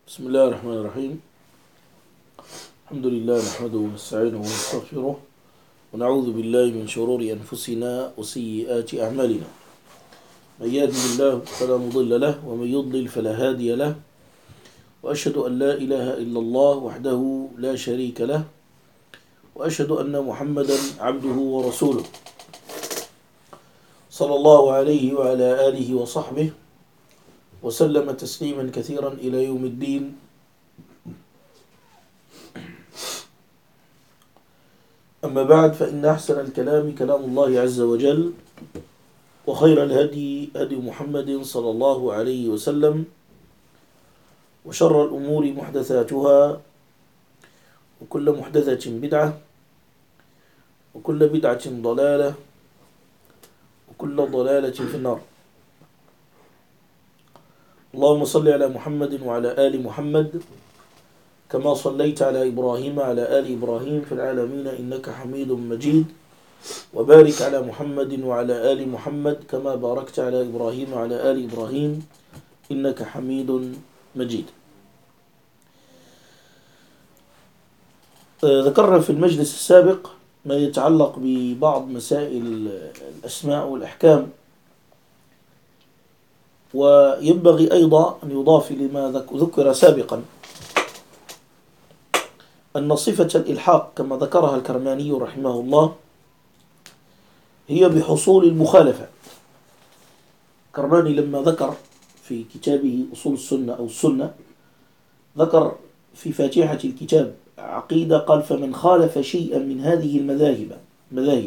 بسم الله الرحمن الرحيم. الحمد لله نحمده ونستعينه ونستغفره ونعوذ بالله من شرور أنفسنا وسيئات أعمالنا. من يهده الله فلا مضل له ومن يضلل فلا هادي له، وأشهد أن لا إله إلا الله وحده لا شريك له، وأشهد أن محمدا عبده ورسوله صلى الله عليه وعلى آله وصحبه وسلم تسليما كثيرا إلى يوم الدين. أما بعد، فإن أحسن الكلام كلام الله عز وجل، وخير الهدي هدي محمد صلى الله عليه وسلم، وشر الأمور محدثاتها، وكل محدثة بدعة، وكل بدعة ضلالة، وكل ضلالة في النار. اللهم صل على محمد وعلى آل محمد كما صليت على إبراهيم وعلى آل إبراهيم في العالمين إنك حميد مجيد، وبارك على محمد وعلى آل محمد كما باركت على إبراهيم وعلى آل إبراهيم إنك حميد مجيد. ذكرنا في المجلس السابق ما يتعلق ببعض مسائل الأسماء والأحكام، وينبغي أيضا أن يضاف لما ذكر سابقا أن صفة الإلحاق كما ذكرها الكرماني رحمه الله هي بحصول المخالفة. الكرماني لما ذكر في كتابه أصول السنة أو السنة ذكر في فاتحة الكتاب عقيدة، قال: فمن خالف شيئا من هذه المذاهب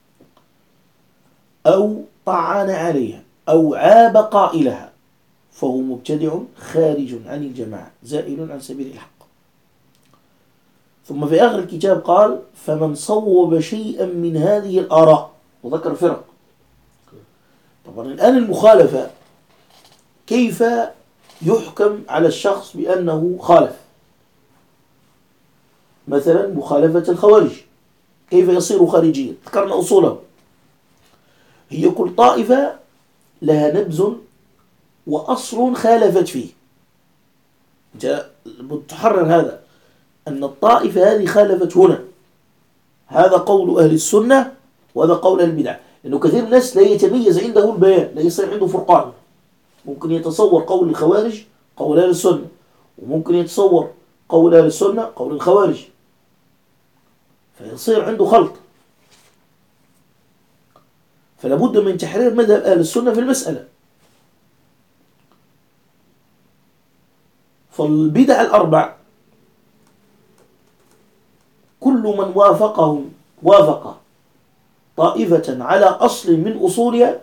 أو طعن عليها أو عاب قائلها فهو مبتدع خارج عن الجماعة زائل عن سبيل الحق. ثم في آخر الكتاب قال: فمن صوب شيئا من هذه الآراء، وذكر فرق. طبعا الآن المخالفة كيف يحكم على الشخص بأنه خالف؟ مثلا مخالفة الخوارج كيف يصير خارجيا؟ ذكرنا أصوله. هي كل طائفة لها نبذ وأصل خالفت فيه. تحرر هذا أن الطائفة هذه خالفت هنا، هذا قول أهل السنة وهذا قول أهل البدع. لأنه كثير من الناس لا يتميز عنده البيان، لا يصير عنده فرقان. ممكن يتصور قول الخوارج قول أهل السنة، وممكن يتصور قول أهل السنة قول الخوارج، فيصير عنده خلط. فلا بد من تحرير مذهب أهل السنة في المسألة. فالبدع الأربع كل من وافق طائفة على أصل من أصولها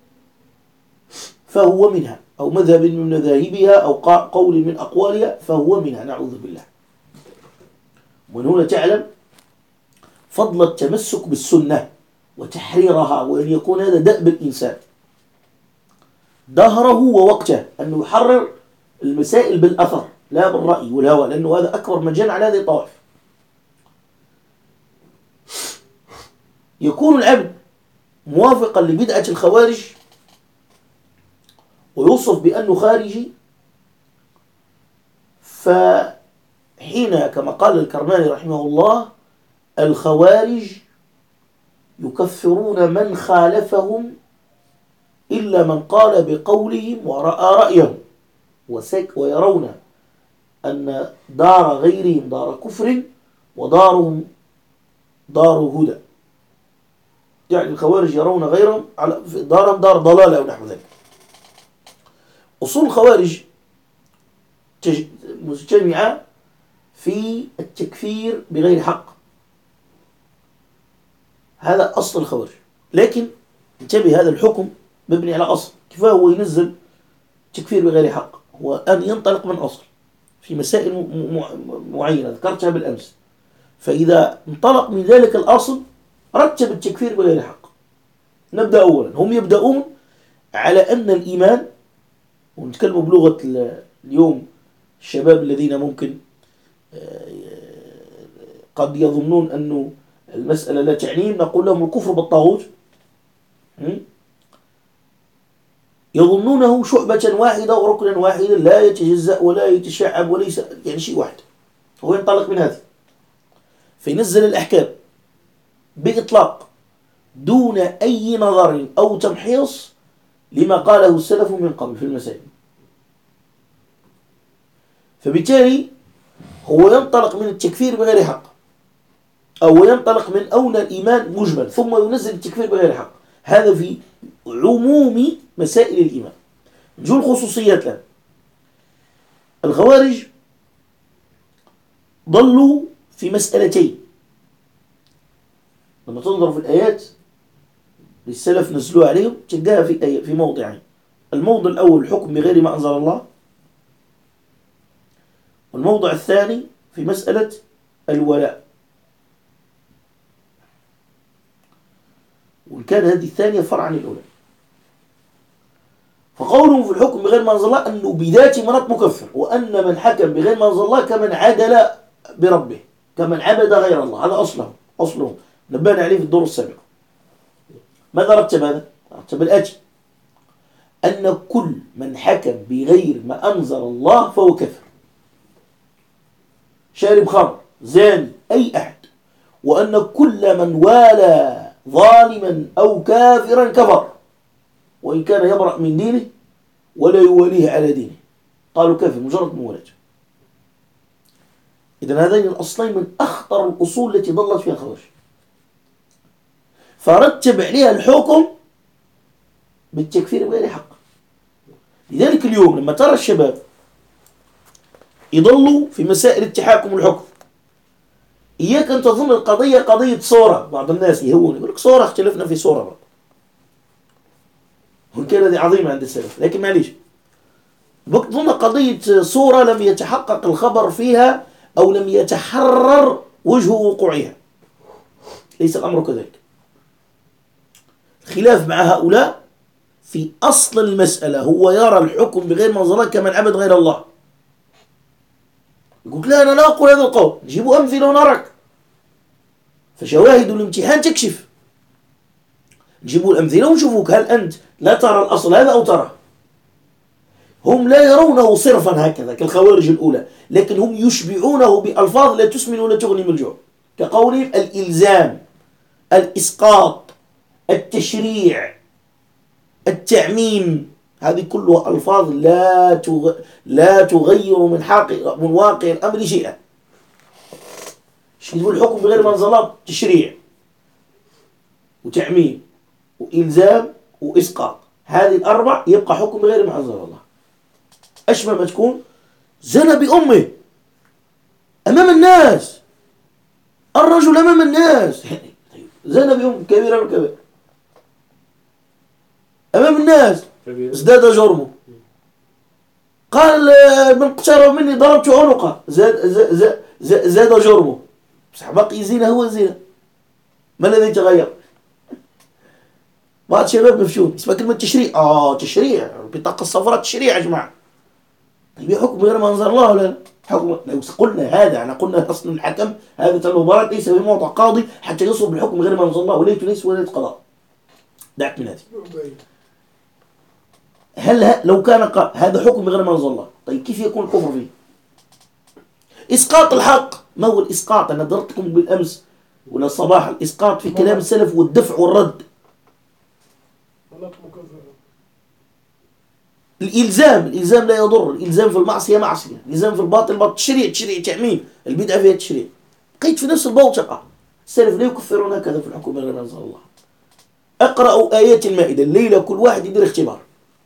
فهو منها، أو مذهب من مذاهبها، أو قول من أقوالها فهو منها، نعوذ بالله. ومن هنا تعلم فضل التمسك بالسنة وتحريرها، وأن يكون هذا دأب الإنسان دهره ووقته، أنه يحرر المسائل بالأثر لا بالرأي والهوى، لأنه هذا أكبر مجال على هذه الطوائف. يكون العبد موافقا لبدعة الخوارج ويوصف بأنه خارجي، فحين كما قال الكرماني رحمه الله: الخوارج يكفرون من خالفهم إلا من قال بقولهم ورأى رأيهم، ويرون أن دار غيرهم دار كفر ودارهم دار هدى. يعني الخوارج يرون غيرهم على دارهم دار ضلالة أو نحو ذلك. أصول الخوارج مجتمعة في التكفير بغير حق، هذا أصل الخوارج. لكن انتبه، هذا الحكم مبني على أصل. كيف هو ينزل تكفير بغير حق؟ هو أن ينطلق من أصل في مسائل معينة ذكرتها بالأمس، فإذا انطلق من ذلك الأصل رتب التكفير بغير حق. نبدأ أولا، هم يبدأون على أن الإيمان، ونتكلم بلغة اليوم الشباب الذين ممكن قد يظنون أن المسألة لا تعنيهم، نقول لهم الكفر بالطاغوت. يظنونه شعبة واحدة وركنا واحدا لا يتجزأ ولا يتشعب وليس يعني شيء واحد. هو ينطلق من هذه فينزل الأحكام بإطلاق دون أي نظر أو تمحيص لما قاله السلف من قبل في المسائل. فبالتالي هو ينطلق من التكفير بغير حق، أو ينطلق من أولى الإيمان مجمل ثم ينزل التكفير بغير حق. هذا في عموم مسائل الإيمان. جو الخصوصيات الآن. الخوارج ضلوا في مسألتين لما تنظر في الآيات للسلف نزلوا عليهم تلقاها في موضعين. الموضع الأول الحكم بغير ما أنزل الله، والموضع الثاني في مسألة الولاء. وكان هذه الثانية فرع عن الأولى. فقولهم في الحكم بغير ما أنزل الله أنه بذات مناط مكفر، وأن من حكم بغير ما أنزل الله كمن عدل بربه، كمن عبد غير الله. هذا أصلهم نبهنا عليه في الدور السابق. ماذا رتب هذا؟ رتب الآتي: أن كل من حكم بغير ما أنزل الله فهو كفر، شارب خمر، زاني، أي أحد. وأن كل من والى ظالما أو كافرا كفر وإن كان يبرأ من دينه ولا يواليه على دينه. قالوا كافر مجرد موالاته. إذن هذين الأصلين من أخطر الأصول التي ضلت فيها الخوارج. فرتب عليها الحكم بالتكفير بغير حق. لذلك اليوم لما ترى الشباب يضلوا في مسائل التحاكم والحكم، إياك أن تظن القضية قضية صورة. بعض الناس يهون يقول لك صورة، اختلفنا في صورة بعض. وإن كان هذه عظيمة عند السلف، لكن معليش تظن قضية صورة لم يتحقق الخبر فيها أو لم يتحرر وجه وقوعها. ليس الأمر كذلك. خلاف مع هؤلاء في أصل المسألة، هو يرى الحكم بغير ما أنزل الله كمن عبد غير الله. يقول لا أنا لا أقول هذا القول، نجيبوا أمثلة ونراك. فشواهد الامتحان تكشف. نجيبوا الأمثلة ونشوفوك هل أنت لا ترى الأصل هذا أو ترى. هم لا يرونه صرفا هكذا كالخوارج الأولى، لكن هم يشبعونه بألفاظ لا تسمن ولا تغني من الجوع، كقولهم الإلزام، الإسقاط، التشريع، التعميم. هذه كلها ألفاظ لا تغير من واقع الأمر شيئا. يقول الحكم بغير ما أنزل الله تشريع وتعميم وإلزام وإسقاط. هذه الأربع يبقى حكم بغير ما أنزل الله. أشبه ما تكون زنى بأمه أمام الناس، الرجل أمام الناس زنى بأمه كبيرا وكبير أمام الناس، ازداد جرمه. قال من اقترب مني ضربت عنقه، زاد جرمه. بس باقي زنا هو زنا. ما الذي تغير؟ بعض الشباب مفشون اسمها كلمة تشريع. تشريع البطاقة الصفراء تشريع يا جماعة. طيب حكم غير ما أنزل الله ولا حكم؟ لو قلنا هذا أنا قلنا أصل الحكم هذا المباراة ليس بموضع قاضي حتى يصب بالحكم غير ما أنزل الله، وليس ولاية قضاء. دعك من هذه. هل لو كان هذا حكم بغير ما أنزل الله، طيب كيف يكون الكفر فيه؟ إسقاط الحق. ما هو الإسقاط؟ أنا ضربتكم بالأمس ولا الصباح الإسقاط في كلام السلف والدفع والرد. الإلزام لا يضر. الإلزام في المعصية معصية، الإلزام في الباطل تشريع تعميم. البدعة فيها تشريع. قيد في نفس البوتقة. السلف لا يكفرون هكذا في الحكم بغير ما أنزل الله. اقرأوا آيات المائدة الليلة، كل واحد يدير اختبار.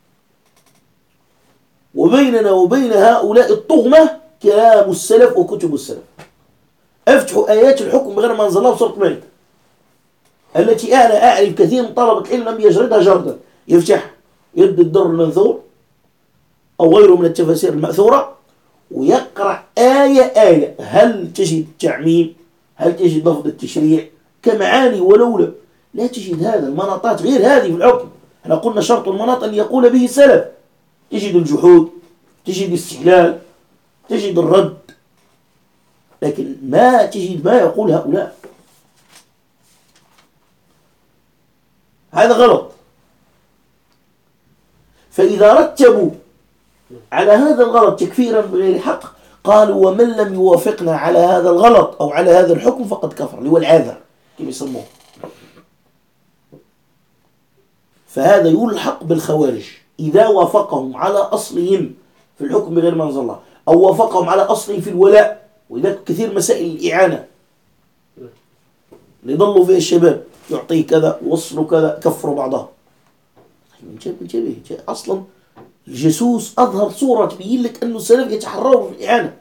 وبيننا وبين هؤلاء الطغمة كلام السلف وكتب السلف. افتحوا آيات الحكم بغير ما أنزل الله بصورة مائدة التي أنا أعرف كثير من طلبة العلم لم يجردها جردا. يفتح يد الدر المنثور أو غيره من التفاسير المأثورة ويقرأ آية هل تجد تعميم، هل تجد لفظ التشريع كمعاني ولولا. لا تجد هذا المناطات غير هذه في الحكم. احنا قلنا شرط المناط أن يقول به السلف. تجد الجحود، تجد الاستحلال، تجد الرد، لكن ما تجد ما يقول هؤلاء. هذا غلط. فإذا رتبوا على هذا الغلط تكفيرا بغير حق قالوا ومن لم يوافقنا على هذا الغلط أو على هذا الحكم فقد كفر، اللي هو العاذر كما يسموه. فهذا يلحق بالخوارج إذا وافقهم على أصلهم في الحكم بغير ما أنزل الله، أو وافقهم على أصلهم في الولاء. وإذا كثير مسائل الإعانة اللي ضلوا فيها الشباب، يعطيه كذا وصلوا كذا، كفروا بعضها. من جبه أصلا الجاسوس أظهر صورة تبين لك أنه السلف يتحرروا في الإعانة.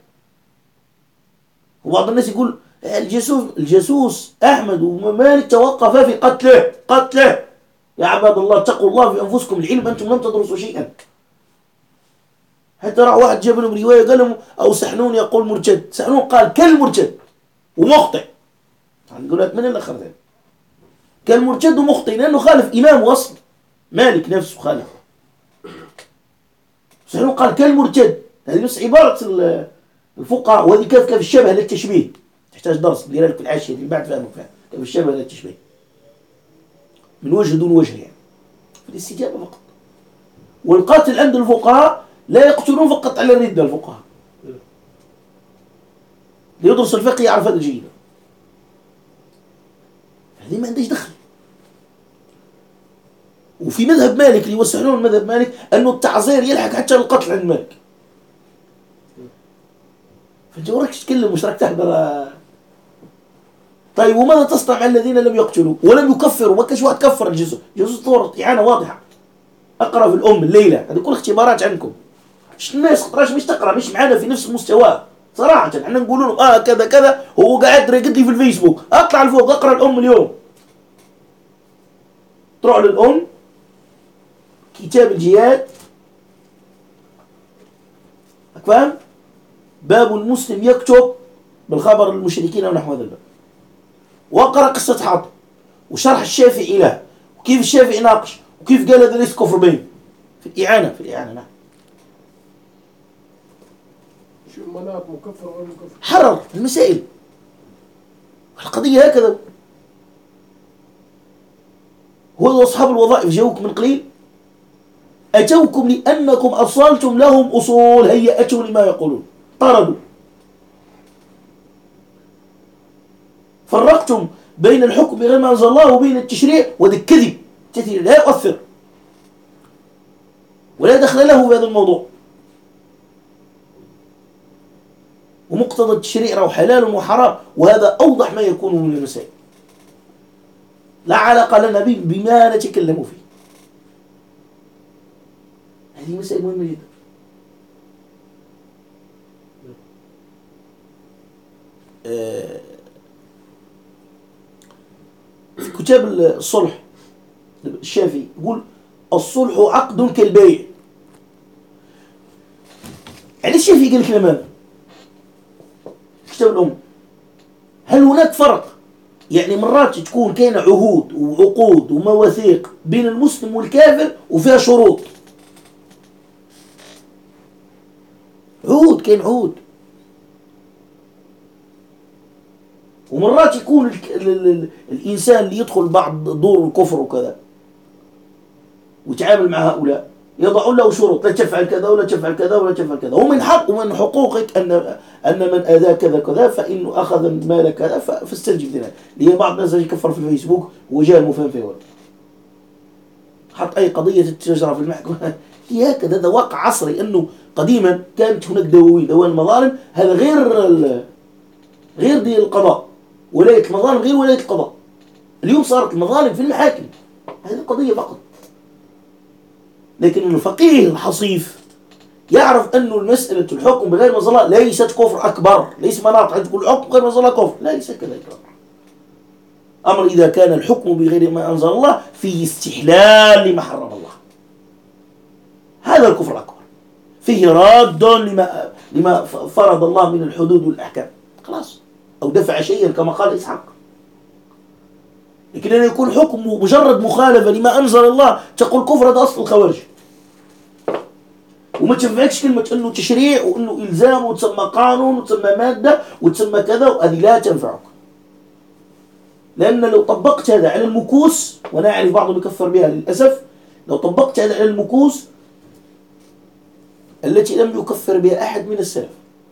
وبعض الناس يقول الجاسوس أحمد ومالك توقفا في قتله. يا عباد الله اتقوا الله في أنفسكم، العلم أنتم لم تدرسوا شيئا. حتى راح واحد جاب لهم رواية قال لهم أو سحنون يقول مرتد، سحنون قال كالمرتد ومخطئ. نقول لك من اللي أخر ذلك؟ كالمرتد ومخطئ لأنه خالف إمام وصل، مالك نفسه خالف. سحنون قال كالمرتد. هذه بس عبارة الفقهاء، وهذه كيف الشبه للتشبيه، تحتاج درس ندير لك في العاشية اللي بعد فهمك فيها كيف الشبه للتشبيه من وجه دون وجه، يعني في الاستجابة فقط. والقاتل عند الفقهاء لا يقتلون فقط على الردة، الفقهاء ليدرس الفقه يعرف هذا جيدا. هذه ما عندهش دخل. وفي مذهب مالك اللي يوسعون مذهب مالك أنه التعزير يلحق حتى القتل عند مالك. فانت وراك تتكلم مش راك تحضر. طيب وماذا تصنع مع الذين لم يقتلوا ولم يكفروا؟ ما كاش واحد كفر الجزء صورة إعانة واضحة. أقرأ في الأم الليلة، هذه كل اختبارات عندكم. الناس راش مش تقرأ، مش معانا في نفس المستوى صراحة. احنا نقول لهم كذا كذا، هو قاعد يرقد لي في الفيسبوك. اطلع لفوق اقرأ الأم اليوم. تروح للأم كتاب الجهاد، فاهم؟ باب المسلم يكتب بالخبر المشركين ونحو هذا الباب، واقرأ قصة حاطب وشرح الشافعي له وكيف الشافعي ناقش وكيف قال هذا ليس كفر بين في الإعانة نعم. شو مناط مكفر ولا مكفر؟ حرر المسائل. القضية هكذا. هو أصحاب الوظائف جاوك من قليل، أتوكم لأنكم أصلتم لهم أصول هيئتهم لما يقولون، طردوا. فرقتم بين الحكم بغير ما أنزل الله وبين التشريع، وهذا كذب كثير لا يؤثر ولا دخل له في هذا الموضوع. ومقتضى التشريع راه حلال وحرام، وهذا أوضح ما يكون من المسائل، لا علاقة لنا بما نتكلم فيه. هذه مسائل مهمة جدا. في كتاب الصلح الشافعي يقول الصلح عقد كالبيع. يعني الشافعي قال الكلام هذا كتاب الأم. هل هناك فرق؟ يعني مرات تكون كاين عهود وعقود ومواثيق بين المسلم والكافر وفيها شروط. كاين عهود. ومرات يكون الإنسان اللي يدخل بعض دور الكفر وكذا ويتعامل مع هؤلاء يضعون له شروط، لا تفعل كذا ولا تفعل كذا ولا تفعل كذا. ومن حق ومن حقوقك أن من أذى كذا كذا فإنه أخذ المال كذا فاستنجب ذلك. ليه بعض الناس يكفر في الفيسبوك وجاء مفهم فيه حط أي قضية تجرى في المحكمة. هي هكذا، هذا واقع عصري. أنه قديما كانت هناك دواوين المظالم، هذا غير دي القضاء، ولاية المظالم غير ولاية القضاء. اليوم صارت المظالم في المحاكم، هذه القضية فقط. لكن الفقيه الحصيف يعرف أنه المسألة الحكم بغير ما أنزل الله ليست كفر أكبر، ليس مناط عند كل حكم بغير ما أنزل الله كفر، لا ليس كذلك. أمر إذا كان الحكم بغير ما أنزل الله فيه استحلال لما حرم الله، هذا الكفر الأكبر، فيه راد لما فرض الله من الحدود والأحكام، خلاص، أو دفع شيئا كما قال إسحاق. لكن أن يكون حكم مجرد مخالفة لما أنزل الله تقول كفر، هذا أصل الخوارج. وما تنفعكش كلمة أنه تشريع وأنه إلزام وتسمى قانون وتسمى مادة وتسمى كذا، وهذه لا تنفعك. لأن لو طبقت هذا على المكوس، وأنا أعرف بعضهم يكفر بها للأسف، لو طبقت هذا على المكوس التي لم يكفر بها أحد من السلف،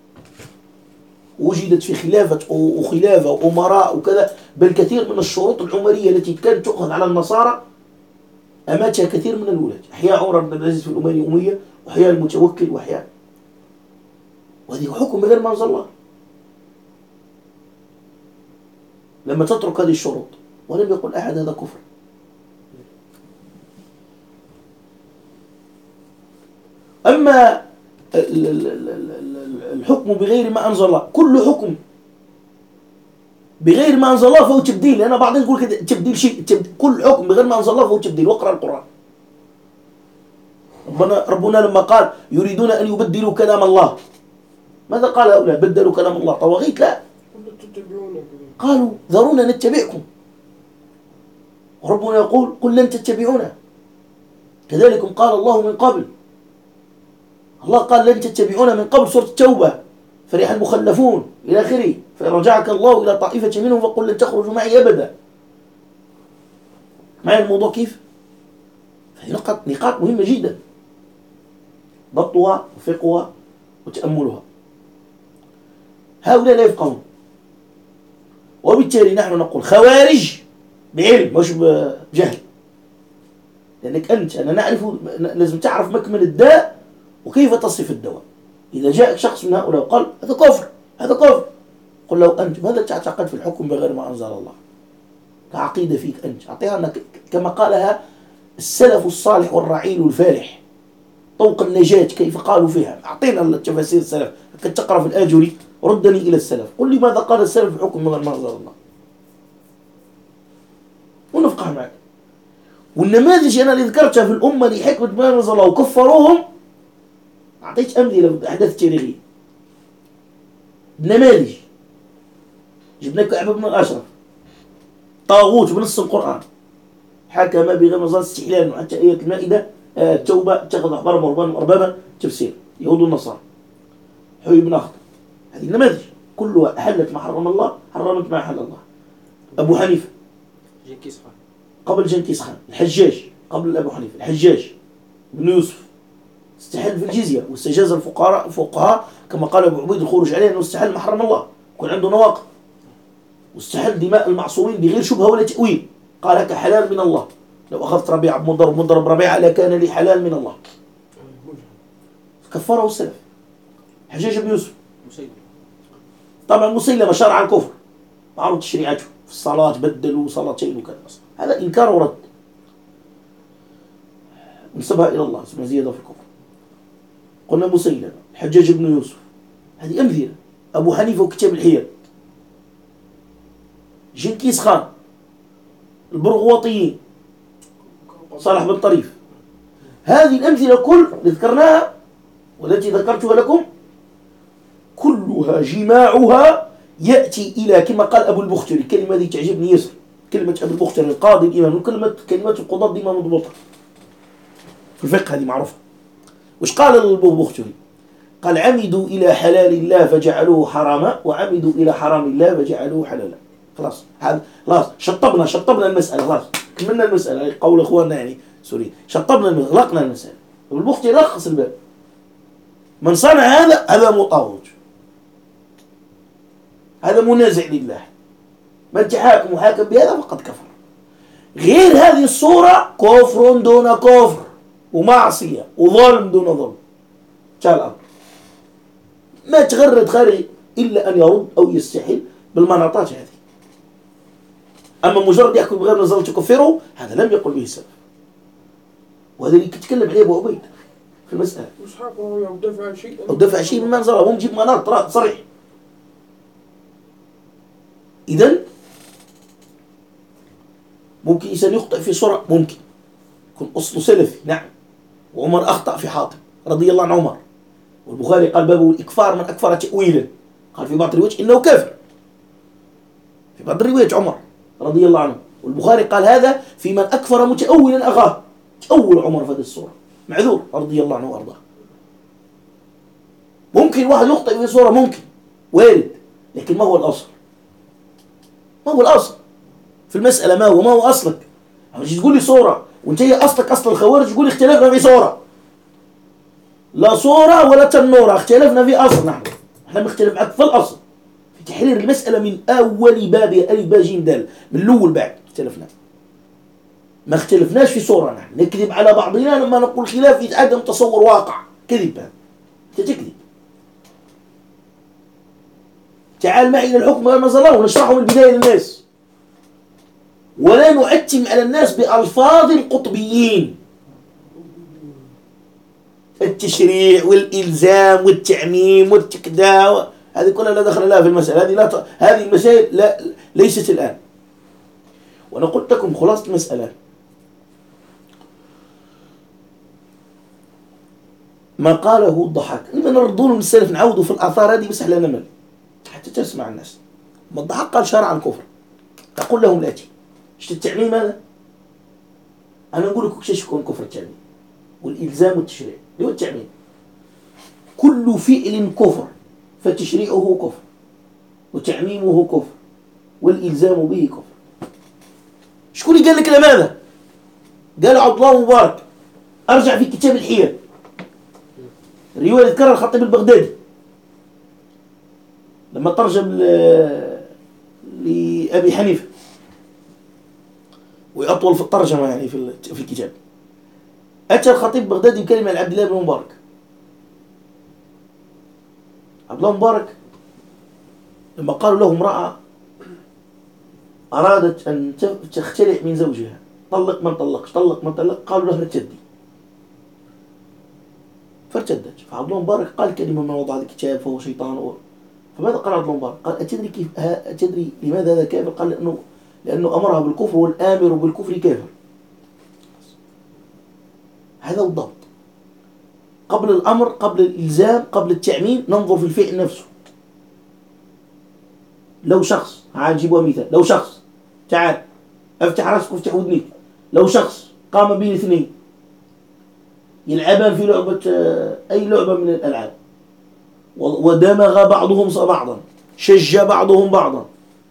وجدت في خلافة وخلافة وأمراء وكذا، بل كثير من الشروط العمرية التي كانت تؤخذ على النصارى أماتها كثير من الولاة. أحياء عمر بن عبد العزيز في الأموية، وأحياء المتوكل، وأحياء، وهذه حكم بغير ما أنزل الله. لما تترك هذه الشروط، ولم يقل أحد هذا كفر. أما الحكم بغير ما أنزل الله، كل حكم بغير ما أنزل الله فهو تبديل. أنا بعضهم يقول كده تبديل شيء، كل حكم بغير ما أنزل الله فهو تبديل. واقرأ القرآن. ربنا لما قال يريدون أن يبدلوا كلام الله، ماذا قال هؤلاء؟ بدلوا كلام الله طواغيت؟ لا، قالوا ذرونا نتبعكم. وربنا يقول قل لن تتبعونا كذلكم قال الله من قبل. الله قال لن تتبعونا من قبل، سورة التوبة، فرح المخلفون إلى آخره. فرجعك الله إلى طائفة منهم فقل لن تخرجوا معي أبدا. معي الموضوع كيف؟ نقاط مهمة جدا، ضبطها وفقهها وتأملها. هؤلاء لا يفقهون، وبالتالي نحن نقول خوارج بعلم مش بجهل. لأنك أنا نعرف، لازم تعرف مكمن الداء وكيف تصف الدواء. إذا جاءك شخص من هؤلاء وقال هذا كفر هذا كفر، قل له أنت ماذا تعتقد في الحكم بغير ما أنزل الله؟ كعقيدة فيك أنت، أعطيها كما قالها السلف الصالح والرعيل الفالح، طوق النجاة كيف قالوا فيها. أعطينا التفاسير السلف، كنت تقرأ في الآجري ردني إلى السلف، قل لي ماذا قال السلف في الحكم بغير ما أنزل الله، ونفقه معك. والنماذج أنا اللي ذكرتها في الأمة لحكمة ما أنزل الله وكفروهم، أعطيت أمثلة في الأحداث التاريخية، نماذج. جبنا كعب بن الأشرف، طاغوت بنص القرآن، حكم بغير نظام استحلال حتى آية المائدة التوبة اتخذ أحبارهم ورهبانهم أربابا تفسير يهود والنصارى. حي بن أخطب، هذه النماذج كلها أحلت ما حرم الله، حرمت ما أحل الله. أبو حنيفة جنكيز خان قبل جنكيز خان، الحجاج قبل أبو حنيفة، الحجاج بن يوسف استحل في الجزية واستجاز الفقهاء كما قال أبو عبيد الخروج عليه أنه استحل ما حرم الله، يكون عنده نواقض، واستحل دماء المعصومين بغير شبهة ولا تأويل، قال لك حلال من الله، لو أخذت ربيعة بمضرب ربيعة لكان لي حلال من الله، كفره السلف. حجاج بن يوسف طبعا مسيلمة شرع الكفر، معروض تشريعاته في الصلاة، بدلوا صلاتين وكذا، هذا إنكار ورد، نسبها إلى الله، اسمها زيادة في الكفر. قلنا مسيلمة، الحجاج بن يوسف، هذه أمثلة. أبو حنيفة وكتاب الحيل، جنكيز خان، البرغواطيين، صالح بن طريف. هذه الأمثلة كل ذكرناها والتي ذكرتها لكم كلها جماعها يأتي إلى كما قال أبو البختري، الكلمة هذه تعجبني يسر، كلمة أبو البختري القاضي الإمام، وكلمات القضاة ديما مضبوطة في الفقه، هذه معروفة. وش قال أبو البختري؟ قال عمدوا إلى حلال الله فجعلوه حراما، وعمدوا إلى حرام الله فجعلوه حلالا. خلاص، هذا خلاص شطبنا المسألة، خلاص كملنا المسألة، قول إخواننا يعني سوري، شطبنا المسألة، غلقنا المسألة. أبو البختري لخص الباب، من صنع هذا مطاوج، هذا منازع لله، من تحاكم وحاكم بهذا فقد كفر. غير هذه الصورة كفر دون كفر، ومعصية وظلم دون ظلم. شاء الأمر ما تغرد خارجي إلا أن يرد أو يستحل بالمناطات هذه. أما مجرد يحكم بغير نظام تكفره، هذا لم يقل به السلف، وهذا اللي يتكلم عليه أبو عبيد في المسألة. أو دفع شيء مما أنزله، هم يجيب مناط صريح. إذن ممكن إنسان يخطئ في صورة، ممكن يكون أصله سلفي، نعم. وعمر أخطأ في حاطب رضي الله عن عمر، والبخاري قال بابه الإكفار من أكفر تأويلا، قال في بعض الروايات إنه كافر، في بعض الروايات عمر رضي الله عنه، والبخاري قال هذا في من أكفر متأولا أخاه، تأول عمر في هذه الصورة معذور رضي الله عنه وأرضاه. ممكن واحد يخطئ في صورة، ممكن وارد، لكن ما هو الأصل؟ ما هو الأصل في المسألة؟ ما هو أصلك؟ مش تقول لي صورة وانت هي أصلك أصل الخوارج تقول لي اختلافنا في صورة. لا صورة ولا تنورة، اختلفنا في أصل. نحن مختلف معك في الأصل، في تحرير المسألة من أول بابها، ألف باء جيم دال، من الأول بعد اختلفنا. ما اختلفناش في صورة. نحن نكذب على بعضنا لما نقول خلاف في عدم تصور واقع. كذب هذا، أنت تكذب. تعال معي إلى الحكم غير ما أنزل الله ونشرحه من البداية للناس، ولا نعتم على الناس بألفاظ القطبيين، التشريع والإلزام والتعميم والتكداء، هذه كلها لا دخل لها في المسألة. هذه المسائل ليست الآن. وأنا قلت لكم خلاصة المسألة، ما قاله الضحاك لما نردون من السلف، نعودوا في الآثار هذه بس على نمل حتى تسمع الناس. ما الضحاك قال شرع الكفر، أقول لهم الآتي: شفت التعميم هذا؟ أنا أقول لكم كيف يكون كفر التعميم والإلزام والتشريع. اللي هو التعميم: كل فعل كفر فتشريعه كفر وتعميمه كفر والإلزام به كفر. شكون اللي قال لك لماذا؟ قال عبد الله مبارك. أرجع في كتاب الحيل، رواية ذكرها الخطيب البغدادي لما ترجم لأبي حنيفة، وأطول في الترجمة يعني في الكتاب. أتى الخطيب البغدادي بكلمة لعبد الله بن مبارك. عبد الله مبارك لما قالوا له امرأة أرادت أن تختلع من زوجها، طلق من طلقش، طلق من طلق، قالوا له ارتدي، فارتدت. فعبد الله مبارك قال كلمة: من وضع الكتاب فهو شيطان. فماذا قال عبد الله مبارك؟ قال: أتدري لماذا هذا كافر؟ قال: لأنه أمرها بالكفر، والآمر بالكفر كافر. هذا الضبط. قبل الأمر، قبل الإلزام، قبل التعميم، ننظر في الفعل نفسه. لو شخص، هجيبها مثال، لو شخص، تعال افتح راسك وافتح ودنيك، لو شخص قام بين اثنين يلعبان في لعبة، أي لعبة من الألعاب، ودمغ بعضهم بعضا، شج بعضهم بعضا،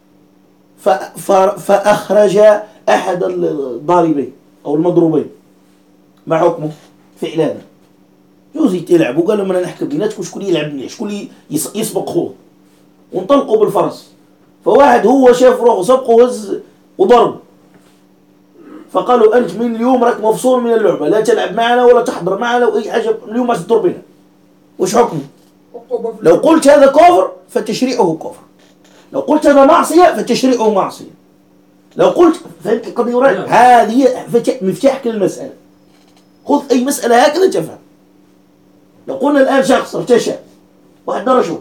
فأخرج أحد الضاربين أو المضروبين، ما حكمه؟ فعل هذا جوزي تلعب، وقال لهم أنا نحكي بيناتكم شكون يلعب مليح، شكون يسبق خوه، وانطلقوا بالفرس. فواحد هو شاف روحه سبقه وهز وضرب، فقالوا: أنت من اليوم راك مفصول من اللعبة، لا تلعب معنا ولا تحضر معنا وأي حاجة، اليوم ما تضرب بنا. وش حكمه؟ لو قلت هذا كفر فتشريعه كفر، لو قلت هذا معصية فتشريعه معصية، لو قلت، فهمت القضية؟ هذه مفتاح كل المسألة. خذ أي مسألة هكذا تفهم. لو قلنا الآن شخص ارتشى، واحد درشه،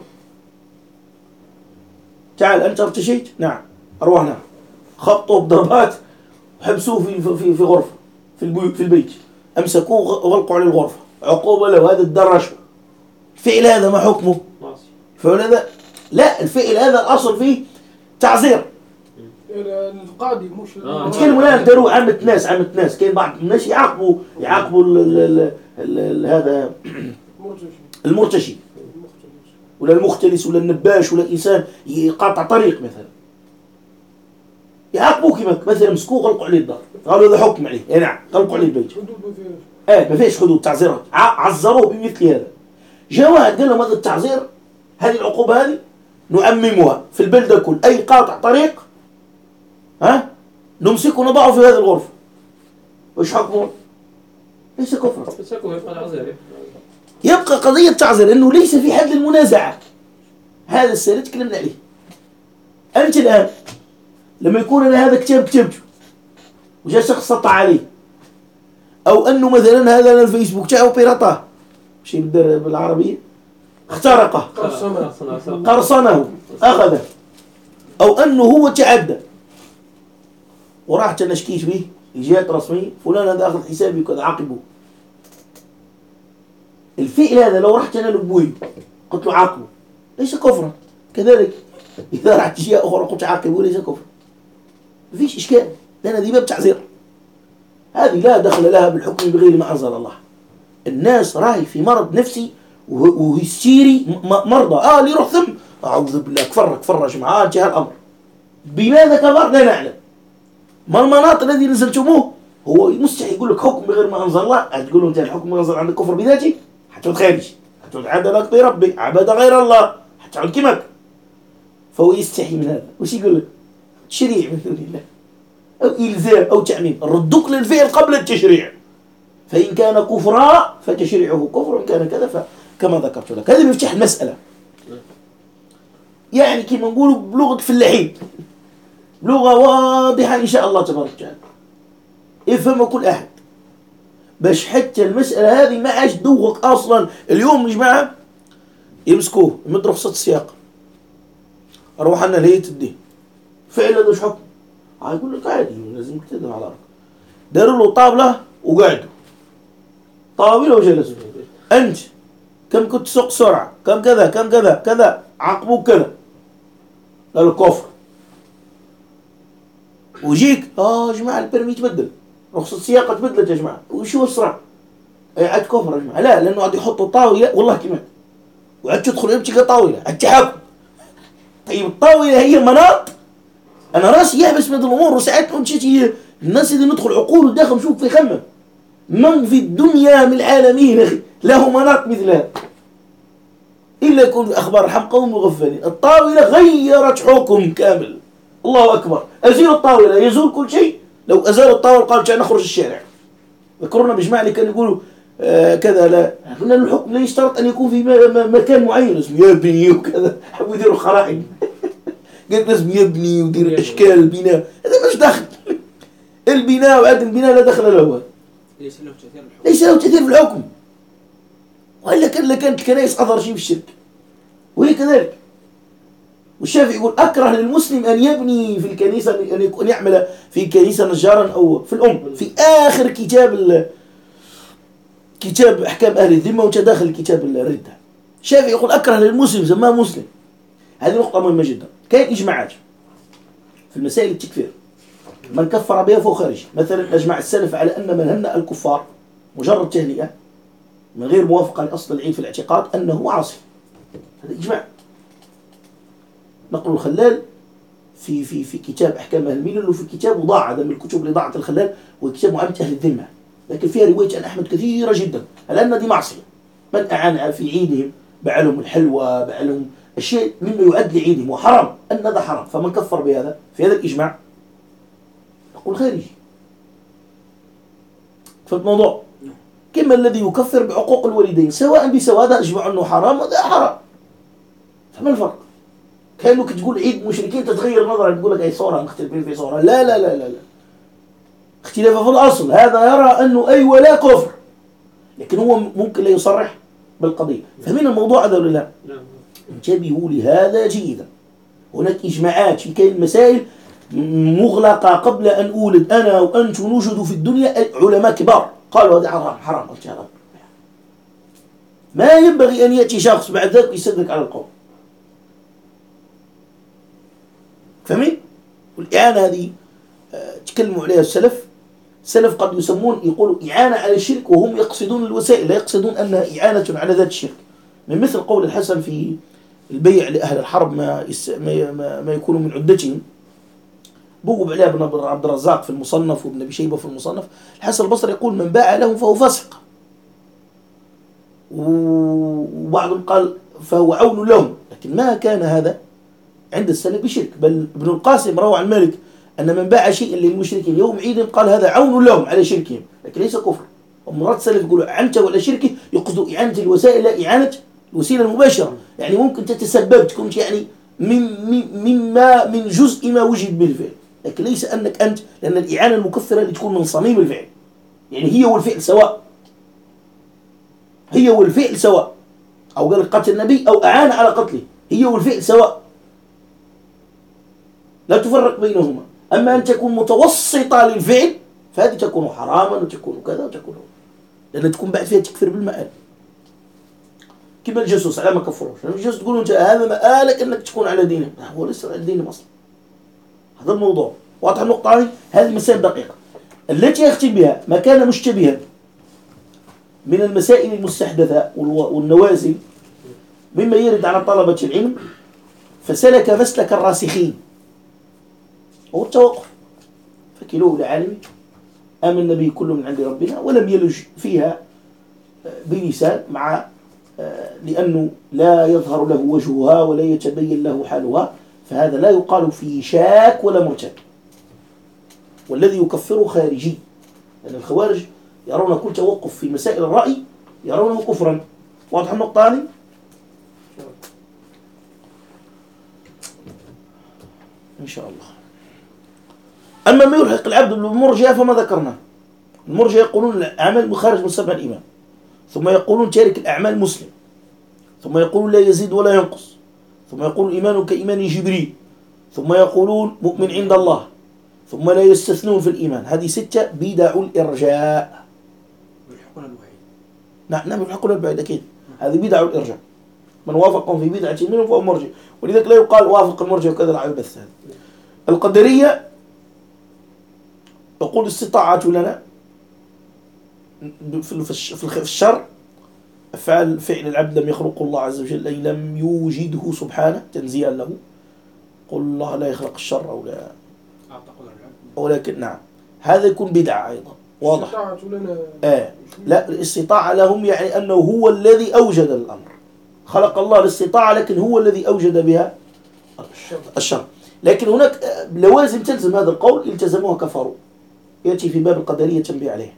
تعال أنت ارتشيت، نعم، أروح، نعم، خبطوه بضربات وحبسوه في غرفة في البيت، أمسكوه وغلقوا عليه الغرفة، عقوبة له، هذا الدرش. الفعل هذا ما حكمه؟ الفعل هذا لا، الفعل هذا الأصل فيه تعزير. القاضي مش نتكلموا الآن، داروا عامة ناس، كاين بعض الناس يعاقبوا هذا المرتشي ولا المختلس ولا النباش ولا الإنسان يقاطع طريق مثلا، يعاقبوه كيما مثلا مسكوه غلقوا عليه الدار، قالوا هذا حكم عليه. نعم، غلقوا عليه البيت. ما فيش حدود، تعزيرات، عزروه بمثل هذا. جاء واحد قال لهم هذا التعزير، هذه العقوبة هذه نؤممها في البلدة كل، أي قاطع طريق نمسكه ونضعه في هذه الغرفة. وش حكمه؟ ليس كفرا، يبقى قضية تعزير، إنه ليس في حد المنازعة. هذا السنة تكلمنا عليه. أنت الآن لما يكون أنا هذا كتاب كتبته وجاء شخص سطع عليه، أو أنه مثلا هذا الفيسبوك تاعه بيراطاه، شيء بالعربية، اخترقه، قرصنه، أخذه، أو أنه هو تعدى وراح تنشكيش به لجهات رسمية، فلان هذا أخذ حسابي وكذا، عاقبه. الفعل هذا لو رحت أنا لأبوي قلت له عاقبه، ليس كفرا. كذلك إذا رحت أشياء أخرى قلت عاقبه، ليس كفرا، مفيش إشكال، لأن هذه باب تعزير، هذه لا دخل لها بالحكم بغير ما أنزل الله. الناس راهي في مرض نفسي وهستيري، مرضى اللي يروح ثم أعوذ بالله كفر يا جماعة، انتهى الأمر. بماذا كفر؟ لا نعلم. ما المناط الذي نزلتموه؟ هو مستحي يقول لك حكم بغير ما أنزل الله، تقول له أنت الحكم ما أنزل عندك كفر بذاته، حتعود خارج، حتعود عدلك بربي، عبد غير الله، حتعود كمك. فهو يستحي من هذا. وش يقول لك؟ تشريع من دون الله أو إلزام أو تعميم، ردك للفعل قبل التشريع. فإن كان كفرا فتشريعه كفر، وإن كان كذا كما ذكرت لك. هذا مفتاح المسألة. يعني كما نقولوا بلغة فلاحين، لغة واضحة إن شاء الله تبارك وتعالى يفهمها كل أحد، باش حتى المسألة هذه ما عادش دوغك أصلا. اليوم يا جماعة يمسكوه يمد رخصة السياقة، أروح أنا لهيئة الدين، فعل هذا وش حكم؟ يقول لك عادي لازم تقدم على رأيك. داروا له طاولة وقعدوا طاولة وجلسوا، أنت كم كنت تسوق سرعة، كم كذا كم كذا كذا، عاقبوك كذا، قالوا كفر. ويجيك يا جماعة البرمي تبدل، رخصة السياقة تبدلت يا جماعة، وشو السرعة؟ عاد كفر يا جماعة. لا، لأنه عاد يحطوا طاولة والله كمان، وعاد تدخل يمشي طاولة عاد تحاكم. طيب الطاولة هي مناط، أنا راسي يحبس من الأمور. وساعات مشيت الناس اللي ندخل عقول داخل نشوف في خمم من في الدنيا من العالمين أخي له مناط مثلها، إلا يكون في أخبار حمقى ومغفلين. الطاولة غيرت حكم كامل. الله أكبر. أزيل الطاولة يزول كل شيء. لو أزال الطاولة قالوا تعال نخرج الشارع. ذكرنا بجماعة اللي كانوا يقولوا كذا. لا، قلنا الحكم لا يشترط أن يكون في مكان معين اسمه يبني وكذا. حبوا يديروا خرائط قلت لازم يبني ودير أشكال البناء، هذا مش دخل. البناء وعدم البناء لا دخل له، ليس له تأثير الحكم، ليس له تأثير في الحكم. وإلا كانت الكنائس أظهر شيء في الشرك، وهي كذلك. والشافعي يقول أكره للمسلم أن يبني في الكنيسة، أن يعمل في كنيسة نجارا أو في الأم. في آخر كتاب أحكام أهل الذمة وتداخل كتاب الردة، الشافعي يقول أكره للمسلم زمان مسلم. هذه نقطة مهمة جدا. كاين إجماعات في المسائل التكفير، من كفر بها فهو خارج. مثلا أجمع السلف على أن من هنأ الكفار مجرد تهنئة من غير موافقة لأصل العيد في الاعتقاد أنه عاصي. هذا إجماع. نقل الخلال في كتاب أحكام أهل الملل، وفي كتاب وضاع، هذا من الكتب اللي ضاعت الخلال، وكتاب معاملة أهل الذمة، لكن فيها رواية عن أحمد كثيرة جدا على أن دي معصية. من أعان في عيدهم بعلهم الحلوى، بعلهم الشيء مما يعد لعيدهم وحرام، أن هذا حرام. فمن كفر بهذا في هذا الإجماع يقول خارجي. فالموضوع كما الذي يكفر بعقوق الوالدين سواء بسواء، هذا أجمع أنه حرام وهذا حرام. فما الفرق؟ كأنك تقول عيد مشركين تتغير نظرة، تقول لك أي صورة مختلفين في صورة. لا لا لا لا لا، اختلاف في الأصل. هذا يرى أنه أي ولا كفر، لكن هو ممكن لا يصرح بالقضية. فمن الموضوع هذا ولا لا؟ انتبهوا لهذا جيدا. هناك إجماعات في كل المسائل مغلقة قبل أن أولد أنا وأنت نوجد في الدنيا علماء كبار قالوا هذا حرام حرام. ما ينبغي أن يأتي شخص بعد ذلك يصدق على القول. فمن والإعانة هذه تكلموا عليها السلف قد يسمون يقولوا إعانة على الشرك وهم يقصدون الوسائل، لا يقصدون أنها إعانة على ذات الشرك. من مثل قول الحسن في البيع لأهل الحرب ما يكون من عدتهم، بوب عليها ابن عبد الرزاق في المصنف وابن أبي شيبة في المصنف. الحسن البصري يقول من باع لهم فهو فاسق، وبعضهم قال فهو عون لهم، لكن ما كان هذا عند السلف بشرك. بل ابن القاسم روى عن مالك أن من باع شيئا للمشركين يوم عيد قال هذا عون لهم على شركهم، لكن ليس كفر. ومرات السلف يقولوا أعنته على شركه، يقصدوا إعانة الوسائل لا إعانة الوسيلة المباشرة. يعني ممكن تتسبب تكون يعني من جزء ما وجد بالفعل، لكن ليس أنك أنت، لأن الإعانة المكفرة اللي تكون من صميم الفعل، يعني هي والفعل سواء، هي والفعل سواء. أو قال قتل النبي أو أعان على قتله، هي والفعل سواء، لا تفرق بينهما. أما أن تكون متوسطة للفعل فهذه تكون حراما وتكون كذا وتكون، لأن تكون بعد فيها تكفر بالمآل. كما الجاسوس على ما كفروش، الجاسوس تقولوا أنت هذا مآلك أنك تكون على دينه، هو ليس على دينه أصلا. هذا الموضوع واضح. النقطة هذه مسائل دقيقة التي يختم بها ما كان مشتبها من المسائل المستحدثة والنوازل مما يرد على طلبة العلم، فسلك مسلك الراسخين هو التوقف. فكلوه لعالم آمن النبي كله من عند ربنا ولم يلج فيها بلسان مع لأنه لا يظهر له وجهها ولا يتبين له حالها، فهذا لا يقال فيه شاك ولا مرتاب. والذي يكفره خارجي، لأن الخوارج يرون كل توقف في مسائل الرأي يرونه كفرا. واضح النقطة هذه؟ إن شاء الله. أما ما يلحق العبد بالمرجئة فما ذكرناه. المرجئة يقولون الأعمال خارج من سبع الإيمان، ثم يقولون تارك الأعمال مسلم، ثم يقولون لا يزيد ولا ينقص، ثم يقولون إيمان كإيمان جبريل، ثم يقولون مؤمن عند الله، ثم لا يستثنون في الإيمان. هذه 6 بدع الإرجاء. يلحقون الوعيد. نعم يلحقون البعيد أكيد. هذه بدع الإرجاء، من وافقهم في بدعة منهم فهو مرجئ، ولذلك لا يقال وافق المرجئ وكذا على البث. القدرية يقول استطاعة لنا في الشر فعل العبد لم يخلقه الله عز وجل، أي لم يوجده سبحانه تنزيها له. قل الله لا يخلق الشر أو لا، ولكن نعم هذا يكون بدعة أيضا. واضح؟ استطاعة لنا لا، الاستطاعة لهم يعني أنه هو الذي أوجد الأمر، خلق الله الاستطاعة لكن هو الذي أوجد بها الشر. لكن هناك لوازم تلزم هذا القول، التزموها كفروا، يأتي في باب القدرية تنبيه عليه.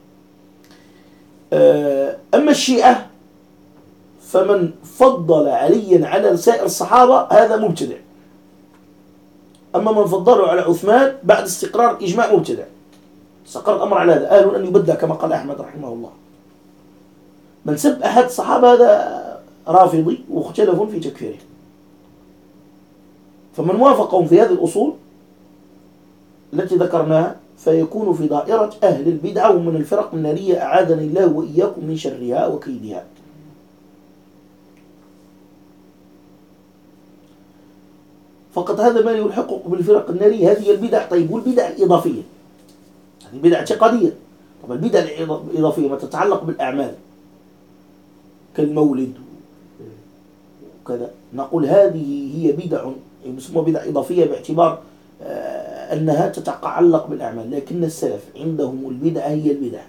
أما الشيعة فمن فضل عليا على سائر الصحابة هذا مبتدع، أما من فضله على عثمان بعد استقرار إجماع مبتدع، استقر الأمر على هذا، آل أن يبدع كما قال أحمد رحمه الله. من سب أحد الصحابة هذا رافضي، واختلفوا في تكفيره. فمن وافقهم في هذه الأصول التي ذكرناها فيكون في دائرة أهل البدعة ومن الفرق النارية، أعاذني الله وإياكم من شرها وكيدها. فقط هذا ما يلحقه بالفرق النارية، هذه البدع. طيب والبدع الإضافية؟ هذه بدع اعتقادية. طب البدع الإضافية ما تتعلق بالأعمال كالمولد وكذا، نقول هذه هي بدع يسمى بدع إضافية باعتبار أنها تتعلق بالأعمال، لكن السلف عندهم البدعة هي البدع.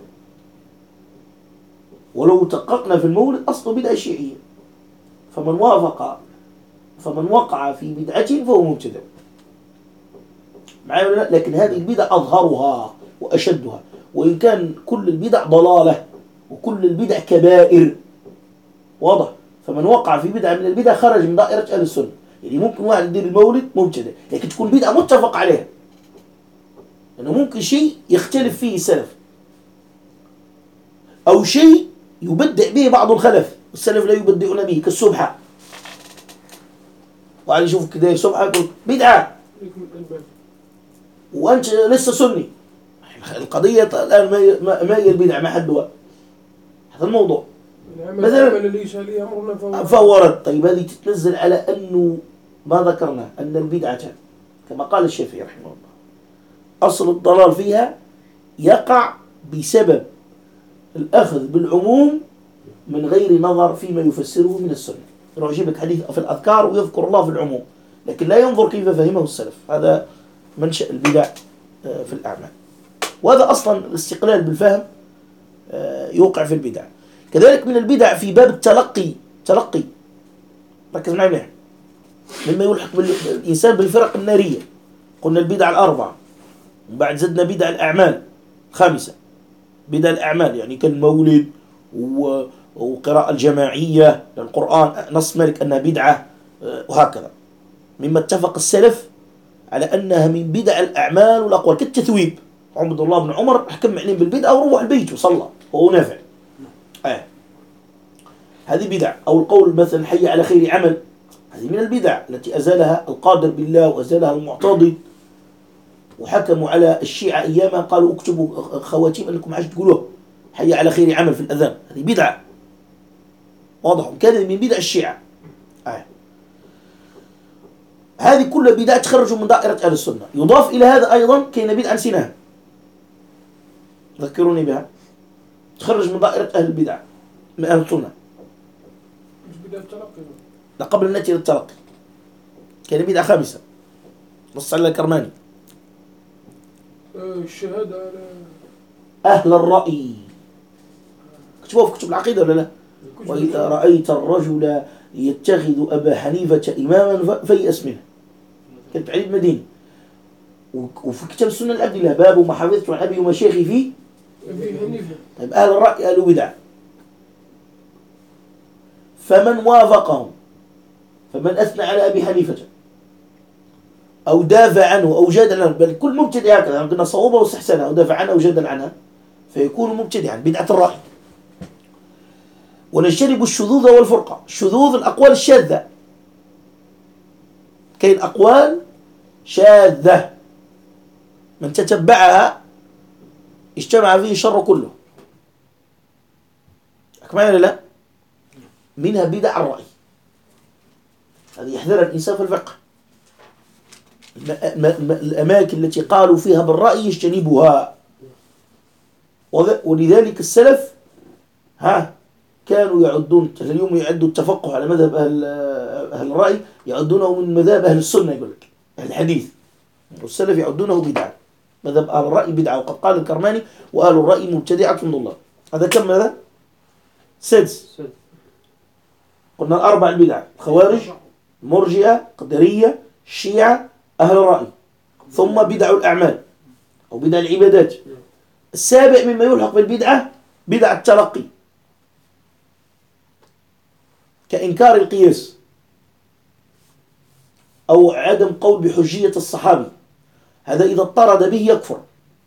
ولو دققنا في المولد أصل بدعة شيعية، فمن وقع في بدعة فهو مبتدع معايا، لكن هذه البدع أظهرها وأشدها، وإن كان كل البدع ضلالة وكل البدع كبائر. واضح؟ فمن وقع في بدعة من البدع خرج من دائرة أهل السنة. يعني ممكن واحد يدير المولد مبتدع، لكن تكون بدعة متفق عليها، لأنه ممكن شيء يختلف فيه السلف، أو شيء يبدع به بعض الخلف والسلف لا يبدعون به، كالسبحة. وعلي يشوف كده سبحة يقول بدعة وأنت لسه سني. القضية الآن ما هي البدعة، ما حدها هذا الموضوع. مثلا فورد. طيب هذه تتنزل على أنه ما ذكرنا أن البدعة كما قال الشافعي رحمه الله أصل الضلال فيها يقع بسبب الأخذ بالعموم من غير نظر فيما يفسره من السنة. يروح يجيب لك حديث في الأذكار ويذكر الله في العموم، لكن لا ينظر كيف فهمه السلف. هذا منشأ البدع في الأعمال، وهذا أصلا الاستقلال بالفهم يوقع في البدع. كذلك من البدع في باب التلقي، ركز معي منه، مما يلحق بالإنسان بالفرق النارية. قلنا البدع الأربعة، وبعد زدنا بدع الأعمال 5. بدع الأعمال يعني كالمولد وقراءة الجماعية للقرآن نص مالك أنها بدعة، وهكذا. مما اتفق السلف على أنها من بدع الأعمال والأقوال، كالتثويب. عبد الله بن عمر حكم عليهم بالبدعة وروح البيت وصلى وهو نافع. هذه بدع. أو القول مثلا حي على خير عمل، هذه من البدع التي أزالها القادر بالله وأزالها المعتضد. وحكموا على الشيعة أياما قالوا اكتبوا خواتيم أنكم عايش تقولوه حي على خير عمل في الأذان، هذه بدعة. واضح؟ كان من بدع الشيعة. هذه كلها بدع تخرجوا من دائرة أهل السنة. يضاف إلى هذا أيضا كاين بدعة نسيناها، ذكروني بها، تخرج من دائرة أهل البدع من أهل السنة. لا، قبل أن نأتي للتلقي كان بدعة 5 نص على الكرماني، الشهادة على أهل الرأي. تشوفوا في كتب العقيدة ولا لا؟ وإذا رأيت الرجل يتخذ أبا حنيفة إماما فيأس منه. كانت علي المديني. وفي كتاب السنة العبد الله باب ما حفظت عن أبي ومشايخي فيه. طيب أهل الرأي أهل بدع، فمن وافقهم، فمن أثنى على أبي حنيفة أو دافع عنه أو جادل عنه، بل كل مبتدع هكذا، قلنا صوبة واستحسنها أو دافع عنها أو جادل عنها فيكون مبتدعا بدعة الرأي. ونجتنب الشذوذ والفرقة. الشذوذ الأقوال الشاذة، كاين أقوال شاذة من تتبعها اجتمع فيه الشر كله. أكمل لا؟ منها بدع الرأي، هذه يحذر الإنسان في الفقه. الأماكن التي قالوا فيها بالرأي يجتنبها. ولذلك السلف كانوا يعدون، اليوم يعدوا التفقه على مذهب أهل الرأي يعدونه من مذهب أهل السنة، يقول لك أهل الحديث، والسلف يعدونه بدعة. مذهب أهل الرأي بدعة، وقد قال الكرماني وأهل الرأي مبتدعة من الله. هذا كم ماذا؟ سدس. قلنا الأربع البدع: الخوارج، مرجئة، قدرية، الشيعة، أهل الرأي، ثم بدع الأعمال أو بدع العبادات. السابع مما يلحق بالبدعة بدع التلقي، كإنكار القياس أو عدم قول بحجية الصحابي. هذا إذا اضطرد به يكفر،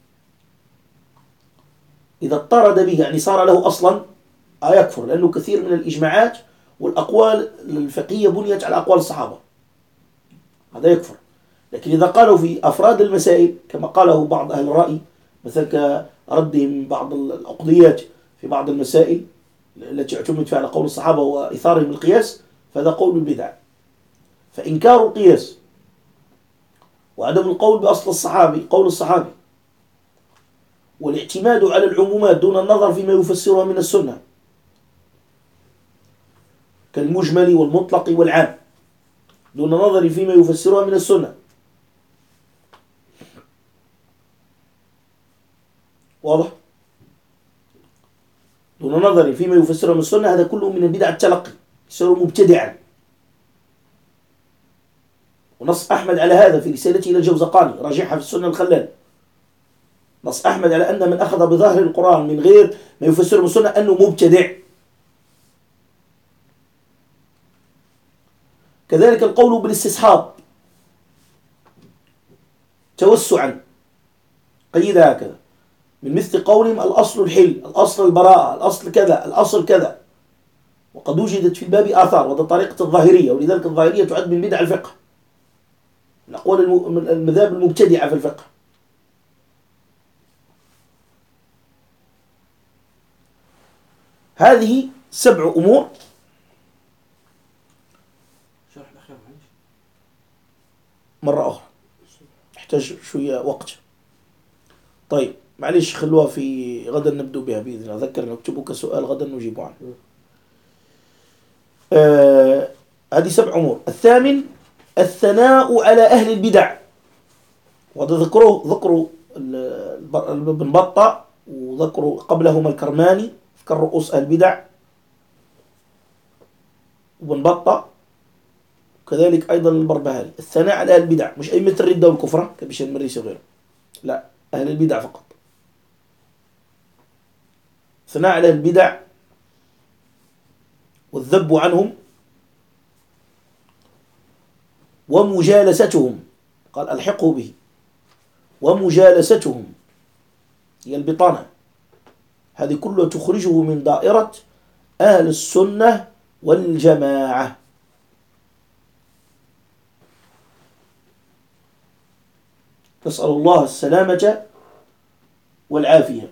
إذا اضطرد به يعني صار له أصلا يكفر، لأنه كثير من الإجماعات والأقوال الفقهية بنيت على أقوال الصحابة، هذا يكفر. لكن إذا قالوا في أفراد المسائل كما قاله بعض أهل الرأي، مثل كردهم بعض العقديات في بعض المسائل التي اعتمد فيها على قول الصحابة وإثارهم القياس، فهذا قول البدع. فإنكار القياس وعدم القول بأصل الصحابي، قول الصحابي، والاعتماد على العمومات دون النظر فيما يفسرها من السنة، كالمجمل والمطلق والعام، دون النظر فيما يفسرها من السنة. واضح؟ دون نظر فيما يفسره من السنة، هذا كله من البدع التلقي، يصير مبتدعا. ونص أحمد على هذا في رسالته إلى الجوزقاني، راجعها في السنة الخلال. نص أحمد على أن من أخذ بظاهر القرآن من غير ما يفسره من السنة أنه مبتدع. كذلك القول بالاستصحاب توسعا، قيد هكذا، من مثل قولهم الأصل الحل، الأصل البراءة، الأصل كذا، الأصل كذا. وقد وجدت في الباب آثار، وهذا طريقة الظاهرية، ولذلك الظاهرية تعد من بدع الفقه، من أقوال المذاهب المبتدعة في الفقه. هذه 7 أمور. شرح الأخير معلش مرة أخرى يحتاج شوية وقت. طيب معليش خلوها في غدا نبدأ بها بإذن الله. أذكر نكتبه كسؤال غدا نجيب عنه. هذه 7 أمور. 8 الثناء على أهل البدع، وهذا ذكروا ابن بطة، وذكروا قبلهما الكرماني ذكر رؤوس أهل البدع وابن بطة، وكذلك أيضا البربهاري. الثناء على أهل البدع مش أئمة الردة والكفرة كبشر المريسي وغيره، لا، أهل البدع فقط. الثناء على أهل البدع والذب عنهم ومجالستهم، قال ألحقه به، ومجالستهم هي البطانة، هذه كلها تخرجه من دائرة أهل السنة والجماعة. نسأل الله السلامة والعافية.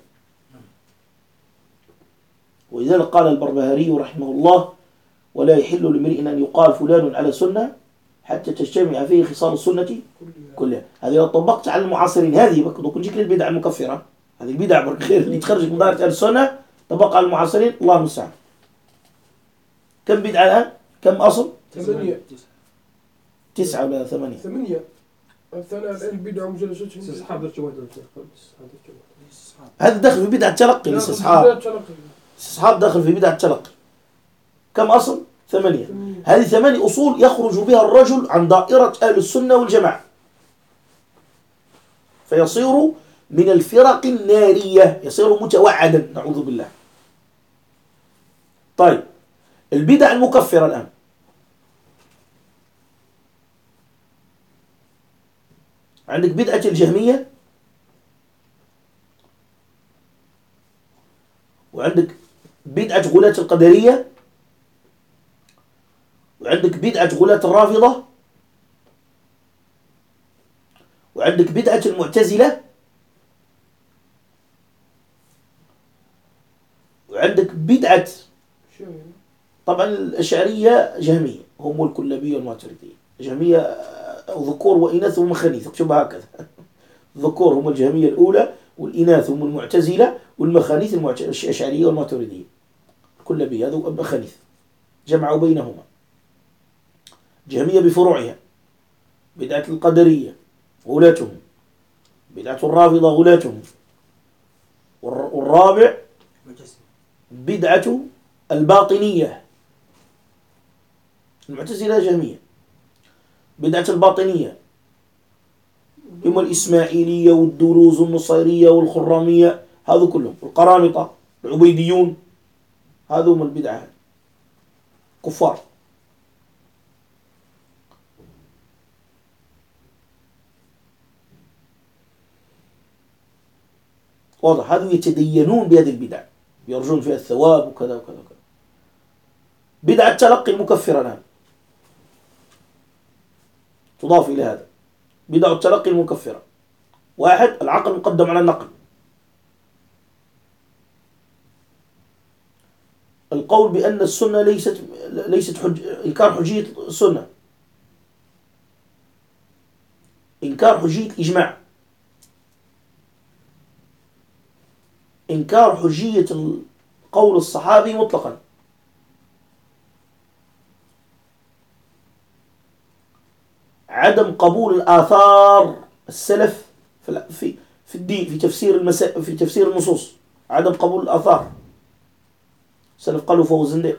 ولذلك قال البربهاري رحمه الله: ولا يحل لامرئ أن يقال فلان على سنة حتى تجتمع فيه خصال السنة كلها. هذه لو طبقت على المعاصرين، هذه بكون جيك البدع المكفرة، هذه البدع بالخير اللي تخرج من دائرة أهل السنة، طبق على المعاصرين، الله المستعان. كم بدعة الآن؟ كم أصل؟ 8 9 ولا 8؟ 8. الثانية البدع ومجالستهم. استصحاب درجة واحدة. هذا دخل في بدعة تلقي الاستصحاب. استصحاب داخل في بدعة التلقي. كم أصل؟ 8. هذه 8 أصول يخرج بها الرجل عن دائرة أهل السنة والجماعة، فيصير من الفرق النارية، يصير متوعدا، نعوذ بالله. طيب، البدع المكفرة الآن. عندك بدعة الجهمية، وعندك بدعة غلاة القدرية، وعندك بدعة غلاة الرافضة، وعندك بدعة المعتزلة، وعندك بدعة طبعا الأشعرية جهمية، هم الكلابية والماتريدية. جهمية ذكور وإناث ومخانيث، اكتبها هكذا. الذكور هم الجهمية الأولى، والإناث هم المعتزلة، والمخانيث الأشعرية والماتريدية. الكلابية هذا مخانيث، جمعوا بينهما. جهمية بفروعها، بدعة القدرية غلاتهم، بدعة الرافضة غلاتهم، والرابع بدعة الباطنية. المعتزلة جهمية. بدعة الباطنية إما الإسماعيلية والدروز والنصيرية والخرامية، هذا كلهم. القرامطة، العبيديون، هذا هم البدعة، كفار. واضح؟ هذا يتدينون بهذه البدع، يرجون فيها الثواب وكذا وكذا وكذا. بدعة تلقي المكفرة الآن تضاف إلى هذا. بدع التلقي المكفرة: 1. العقل مقدم على النقل. القول بأن السنة ليست إنكار حجية السنة، إنكار حجية الإجماع، إنكار حجية قول الصحابي مطلقا. عدم قبول الآثار السلف في الدين، في تفسير النصوص. عدم قبول الآثار، السلف قالوا فهو زنديق.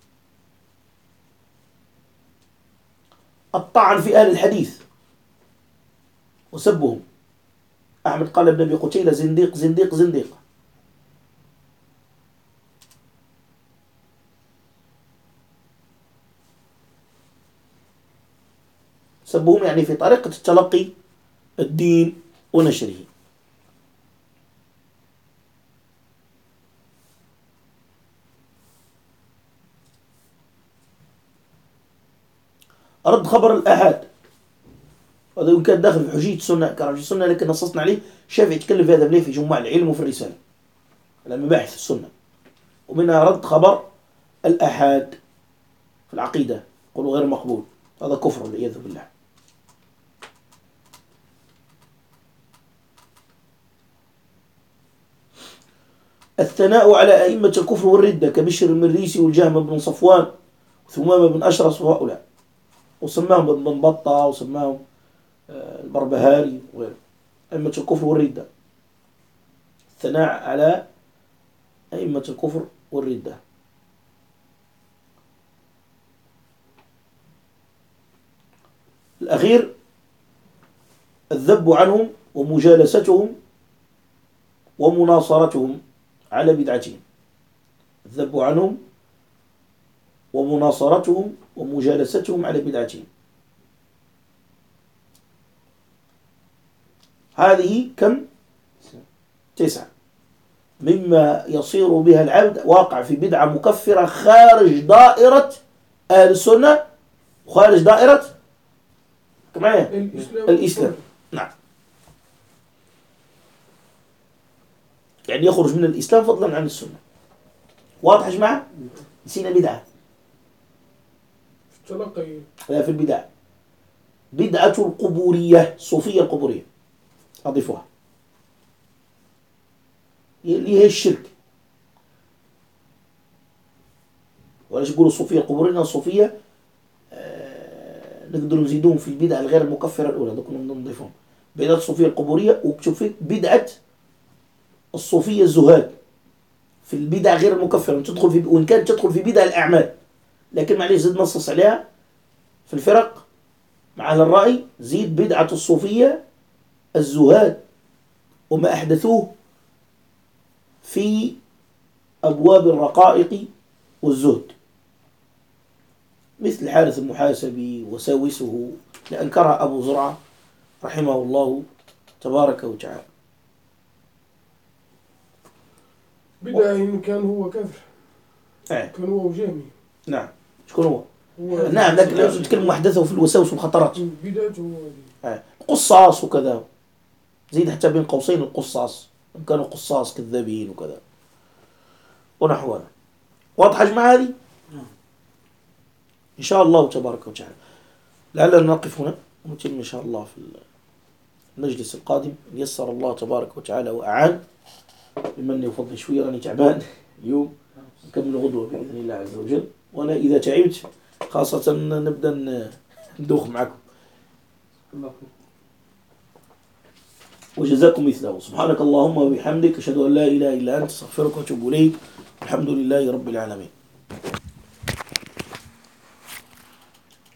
الطعن في أهل الحديث وسبهم. أحمد قال ابن أبي قتيلة: زنديق زنديق زنديق. سبهم يعني في طريقة التلقي الدين ونشره. رد خبر الآحاد، هذا إن كان داخل في حجية السنة، كان حجية السنة، لكن نصصنا عليه. الشافعي يتكلم في هذا مليه في جمع العلم وفي الرسالة على مباحث السنة، ومنها رد خبر الآحاد في العقيدة، يقولوا غير مقبول، هذا كفر والعياذ بالله. الثناء على أئمة الكفر والردة كبشر المريسي والجهم بن صفوان وثمامة بن أشرس وهؤلاء، وسماهم ابن بطة وسماهم البربهاري وغيره، أئمة الكفر والردة. الثناء على أئمة الكفر والردة. الأخير الذب عنهم ومجالستهم ومناصرتهم على بدعتهم. الذب عنهم ومناصرتهم ومجالستهم على بدعتهم. هذه كم؟ 9 مما يصير بها العبد واقع في بدعة مكفرة خارج دائرة أهل السنة وخارج دائرة الإسلام. نعم، يعني يخرج من الإسلام فضلا عن السنة. واضح يا جماعة؟ نسينا بدعة. لا، في البدع بدعة القبورية، الصوفية القبورية أضيفها، اللي هي الشرك. ولاش يقولوا الصوفية القبورية؟ الصوفية نقدر نزيدون في البدع الغير المكفرة الأولى، ده كنا نضيفهم. بدعة الصوفية القبورية، وكتب فيك بدعة الصوفية الزهاد، في البدع غير المكفرة، تدخل في وإن كانت تدخل في بدع الأعمال، لكن معليش زيد نصص عليها في الفرق مع أهل الرأي، زيد بدعة الصوفية الزهاد وما أحدثوه في أبواب الرقائق والزهد، مثل الحارث المحاسبي وساوسه لأنكرها أبو زرعة رحمه الله تبارك وتعالى. بدأ إن كان هو كفر، كان هو جهمي. نعم. شكون هو؟ نعم، لكن لا يوجد كلمة محدثة في الوساوس والخطرات. بدايته هذه. قصاص وكذا، زيد حتى بين قوسين القصاص، إن كانوا قصاص كذابين وكذا ونحوها. واضح مع هذه؟ إن شاء الله تبارك وتعالى لعلنا نقف هنا ونتم إن شاء الله في المجلس القادم، يسر الله تبارك وتعالى وأعان بمن يفضل. شوية راني تعبان اليوم، نكمل غدوة بإذن الله عز وجل، وأنا إذا تعبت خاصة نبدأ ندوخ معكم. وجزاكم مثله. سبحانك اللهم وبحمدك، أشهد أن لا إله إلا أنت، أستغفرك وأتوب إليك. الحمد لله رب العالمين.